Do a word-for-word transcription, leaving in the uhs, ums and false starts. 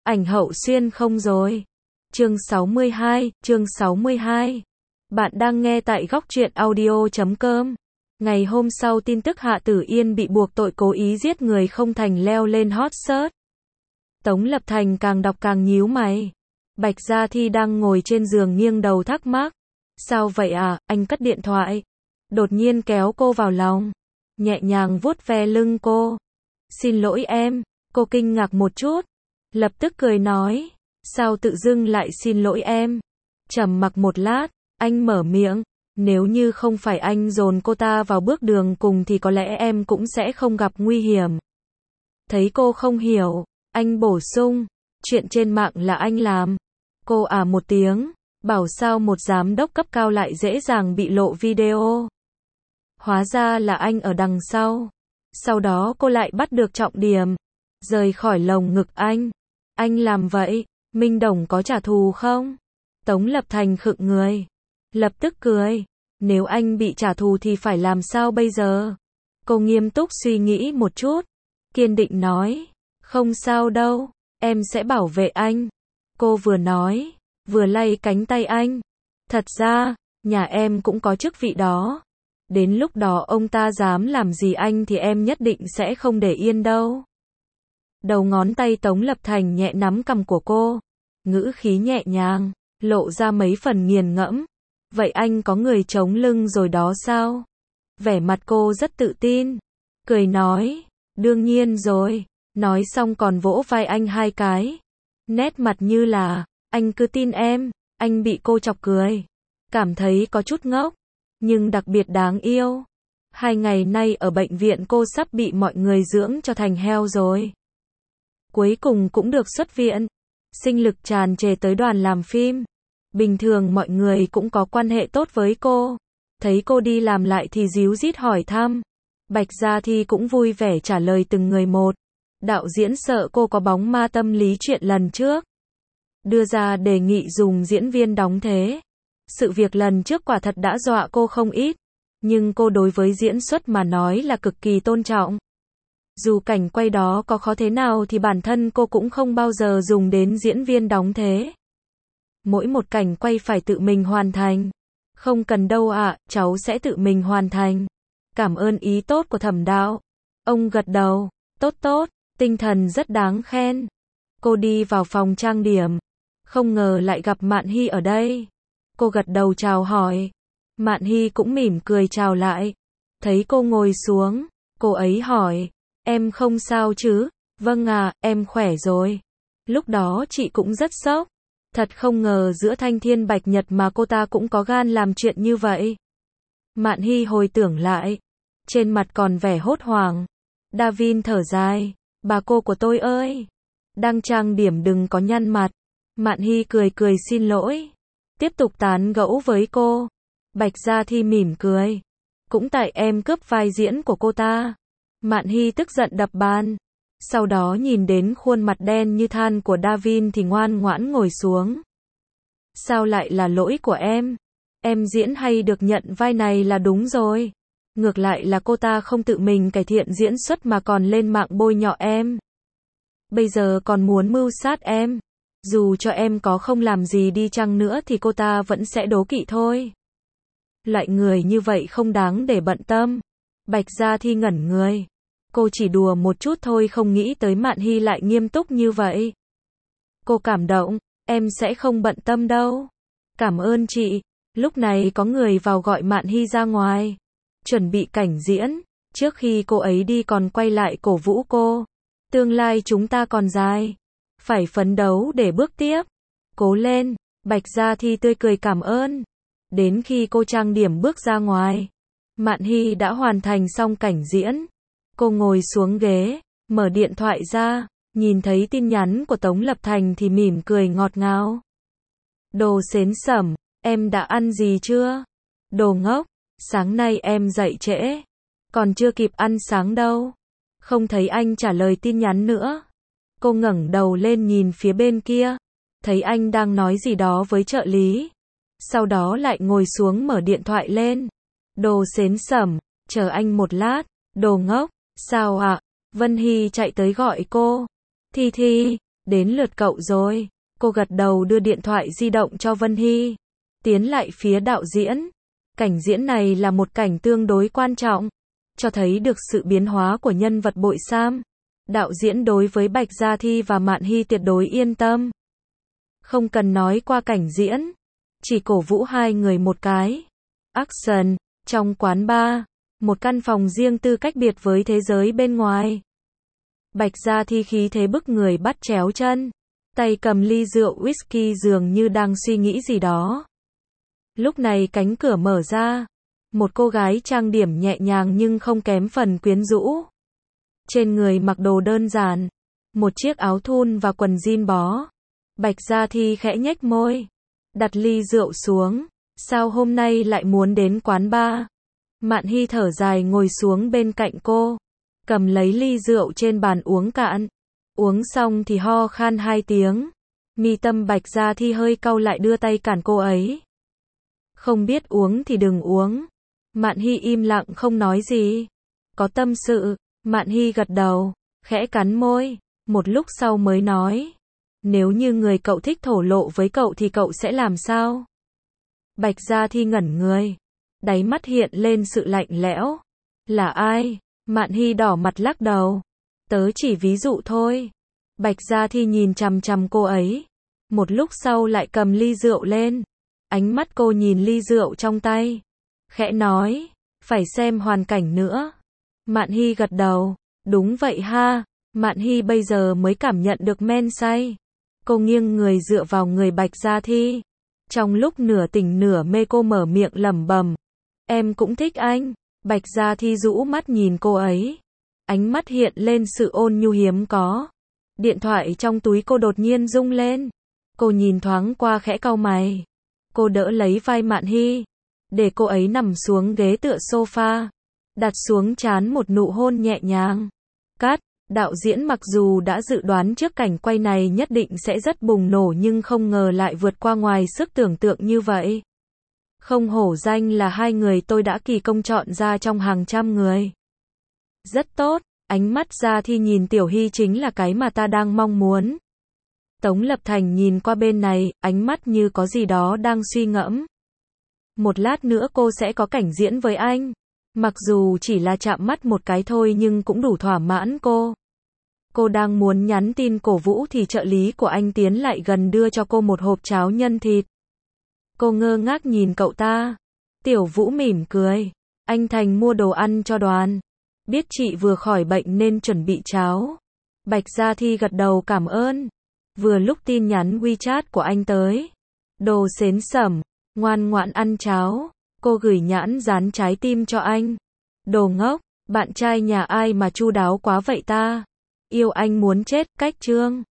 ảnh Hậu Xuyên không rồi. Chương sáu mươi hai, chương sáu mươi hai. Bạn đang nghe tại góc truyện audio chấm com. Ngày hôm sau tin tức Hạ Tử Yên bị buộc tội cố ý giết người không thành leo lên hot search. Tống Lập Thành càng đọc càng nhíu mày. Bạch Gia Thi đang ngồi trên giường nghiêng đầu thắc mắc. Sao vậy à, anh cất điện thoại. Đột nhiên kéo cô vào lòng. Nhẹ nhàng vuốt ve lưng cô. Xin lỗi em, cô kinh ngạc một chút. Lập tức cười nói. Sao tự dưng lại xin lỗi em? Trầm mặc một lát, anh mở miệng. Nếu như không phải anh dồn cô ta vào bước đường cùng thì có lẽ em cũng sẽ không gặp nguy hiểm. Thấy cô không hiểu, anh bổ sung. Chuyện trên mạng là anh làm. Cô à một tiếng, bảo sao một giám đốc cấp cao lại dễ dàng bị lộ video. Hóa ra là anh ở đằng sau. Sau đó cô lại bắt được trọng điểm. Rời khỏi lồng ngực anh. Anh làm vậy, Minh Đồng có trả thù không? Tống Lập Thành khựng người. Lập tức cười. Nếu anh bị trả thù thì phải làm sao bây giờ? Cô nghiêm túc suy nghĩ một chút. Kiên định nói. Không sao đâu, em sẽ bảo vệ anh. Cô vừa nói, vừa lay cánh tay anh. Thật ra, nhà em cũng có chức vị đó. Đến lúc đó ông ta dám làm gì anh thì em nhất định sẽ không để yên đâu. Đầu ngón tay Tống Lập Thành nhẹ nắm cằm của cô. Ngữ khí nhẹ nhàng, lộ ra mấy phần nghiền ngẫm. Vậy anh có người chống lưng rồi đó sao? Vẻ mặt cô rất tự tin. Cười nói, đương nhiên rồi. Nói xong còn vỗ vai anh hai cái. Nét mặt như là, anh cứ tin em. Anh bị cô chọc cười. Cảm thấy có chút ngốc, nhưng đặc biệt đáng yêu. Hai ngày nay ở bệnh viện cô sắp bị mọi người dưỡng cho thành heo rồi. Cuối cùng cũng được xuất viện. Sinh lực tràn trề tới đoàn làm phim. Bình thường mọi người cũng có quan hệ tốt với cô. Thấy cô đi làm lại thì díu dít hỏi thăm. Bạch Gia Thi cũng vui vẻ trả lời từng người một. Đạo diễn sợ cô có bóng ma tâm lý chuyện lần trước. Đưa ra đề nghị dùng diễn viên đóng thế. Sự việc lần trước quả thật đã dọa cô không ít. Nhưng cô đối với diễn xuất mà nói là cực kỳ tôn trọng. Dù cảnh quay đó có khó thế nào thì bản thân cô cũng không bao giờ dùng đến diễn viên đóng thế. Mỗi một cảnh quay phải tự mình hoàn thành. Không cần đâu ạ, à, cháu sẽ tự mình hoàn thành. Cảm ơn ý tốt của Thẩm đạo. Ông gật đầu. Tốt tốt, tinh thần rất đáng khen. Cô đi vào phòng trang điểm. Không ngờ lại gặp Mạn Hy ở đây. Cô gật đầu chào hỏi. Mạn Hy cũng mỉm cười chào lại. Thấy cô ngồi xuống, cô ấy hỏi. Em không sao chứ? Vâng à, em khỏe rồi. Lúc đó chị cũng rất sốc. Thật không ngờ giữa thanh thiên bạch nhật mà cô ta cũng có gan làm chuyện như vậy. Mạn Hy hồi tưởng lại. Trên mặt còn vẻ hốt hoảng. Davin thở dài. Bà cô của tôi ơi. Đang trang điểm đừng có nhăn mặt. Mạn Hy cười cười xin lỗi. Tiếp tục tán gẫu với cô. Bạch Gia Thi mỉm cười. Cũng tại em cướp vai diễn của cô ta. Mạn Hy tức giận đập bàn. Sau đó nhìn đến khuôn mặt đen như than của Davin thì ngoan ngoãn ngồi xuống. Sao lại là lỗi của em? Em diễn hay được nhận vai này là đúng rồi. Ngược lại là cô ta không tự mình cải thiện diễn xuất mà còn lên mạng bôi nhọ em. Bây giờ còn muốn mưu sát em. Dù cho em có không làm gì đi chăng nữa thì cô ta vẫn sẽ đố kỵ thôi. Loại người như vậy không đáng để bận tâm. Bạch Gia Thi ngẩn người. Cô chỉ đùa một chút thôi không nghĩ tới Mạn Hy lại nghiêm túc như vậy. Cô cảm động, em sẽ không bận tâm đâu. Cảm ơn chị. Lúc này có người vào gọi Mạn Hy ra ngoài. Chuẩn bị cảnh diễn. Trước khi cô ấy đi còn quay lại cổ vũ cô. Tương lai chúng ta còn dài. Phải phấn đấu để bước tiếp. Cố lên. Bạch Gia Thi tươi cười cảm ơn. Đến khi cô trang điểm bước ra ngoài. Mạn Hy đã hoàn thành xong cảnh diễn. Cô ngồi xuống ghế, mở điện thoại ra, nhìn thấy tin nhắn của Tống Lập Thành thì mỉm cười ngọt ngào. Đồ xến xẩm, em đã ăn gì chưa? Đồ ngốc, sáng nay em dậy trễ. Còn chưa kịp ăn sáng đâu. Không thấy anh trả lời tin nhắn nữa. Cô ngẩng đầu lên nhìn phía bên kia. Thấy anh đang nói gì đó với trợ lý. Sau đó lại ngồi xuống mở điện thoại lên. Đồ xến xẩm, chờ anh một lát. Đồ ngốc. Sao ạ? À? Vân Hy chạy tới gọi cô. Thi Thi, đến lượt cậu rồi. Cô gật đầu đưa điện thoại di động cho Vân Hy. Tiến lại phía đạo diễn. Cảnh diễn này là một cảnh tương đối quan trọng, cho thấy được sự biến hóa của nhân vật Bội Sam. Đạo diễn đối với Bạch Gia Thi và Mạn Hy tuyệt đối yên tâm. Không cần nói qua cảnh diễn, chỉ cổ vũ hai người một cái. Action, trong quán bar, một căn phòng riêng tư cách biệt với thế giới bên ngoài. Bạch Gia Thi khí thế bức người bắt chéo chân, tay cầm ly rượu whisky dường như đang suy nghĩ gì đó. Lúc này cánh cửa mở ra, một cô gái trang điểm nhẹ nhàng nhưng không kém phần quyến rũ. Trên người mặc đồ đơn giản, một chiếc áo thun và quần jean bó. Bạch Gia Thi khẽ nhếch môi, đặt ly rượu xuống. Sao hôm nay lại muốn đến quán bar? Mạn Hy thở dài ngồi xuống bên cạnh cô, cầm lấy ly rượu trên bàn uống cạn. Uống xong thì ho khan hai tiếng. Mi tâm Bạch Gia Thi hơi cau lại đưa tay cản cô ấy. Không biết uống thì đừng uống. Mạn Hy im lặng không nói gì. Có tâm sự. Mạn Hy gật đầu, khẽ cắn môi, một lúc sau mới nói. Nếu như người cậu thích thổ lộ với cậu thì cậu sẽ làm sao? Bạch Gia Thi ngẩn người, đáy mắt hiện lên sự lạnh lẽo. Là ai? Mạn Hy đỏ mặt lắc đầu. Tớ chỉ ví dụ thôi. Bạch Gia Thi nhìn chằm chằm cô ấy. Một lúc sau lại cầm ly rượu lên. Ánh mắt cô nhìn ly rượu trong tay. Khẽ nói, phải xem hoàn cảnh nữa. Mạn Hy gật đầu. Đúng vậy ha. Mạn Hy bây giờ mới cảm nhận được men say. Cô nghiêng người dựa vào người Bạch Gia Thi. Trong lúc nửa tỉnh nửa mê cô mở miệng lẩm bẩm. Em cũng thích anh. Bạch Gia Thi rũ mắt nhìn cô ấy. Ánh mắt hiện lên sự ôn nhu hiếm có. Điện thoại trong túi cô đột nhiên rung lên. Cô nhìn thoáng qua khẽ cau mày. Cô đỡ lấy vai Mạn Hy, để cô ấy nằm xuống ghế tựa sofa, đặt xuống trán một nụ hôn nhẹ nhàng. Cắt, đạo diễn mặc dù đã dự đoán trước cảnh quay này nhất định sẽ rất bùng nổ nhưng không ngờ lại vượt qua ngoài sức tưởng tượng như vậy. Không hổ danh là hai người tôi đã kỳ công chọn ra trong hàng trăm người. Rất tốt, ánh mắt Gia Thi nhìn Tiểu Hy chính là cái mà ta đang mong muốn. Tống Lập Thành nhìn qua bên này, ánh mắt như có gì đó đang suy ngẫm. Một lát nữa cô sẽ có cảnh diễn với anh. Mặc dù chỉ là chạm mắt một cái thôi nhưng cũng đủ thỏa mãn cô. Cô đang muốn nhắn tin cổ vũ thì trợ lý của anh tiến lại gần đưa cho cô một hộp cháo nhân thịt. Cô ngơ ngác nhìn cậu ta. Tiểu Vũ mỉm cười. Anh Thành mua đồ ăn cho đoàn. Biết chị vừa khỏi bệnh nên chuẩn bị cháo. Bạch Gia Thi gật đầu cảm ơn. Vừa lúc tin nhắn WeChat của anh tới. Đồ xến xẩm, ngoan ngoãn ăn cháo. Cô gửi nhãn dán trái tim cho anh. Đồ ngốc, bạn trai nhà ai mà chu đáo quá vậy ta? Yêu anh muốn chết, cách chương.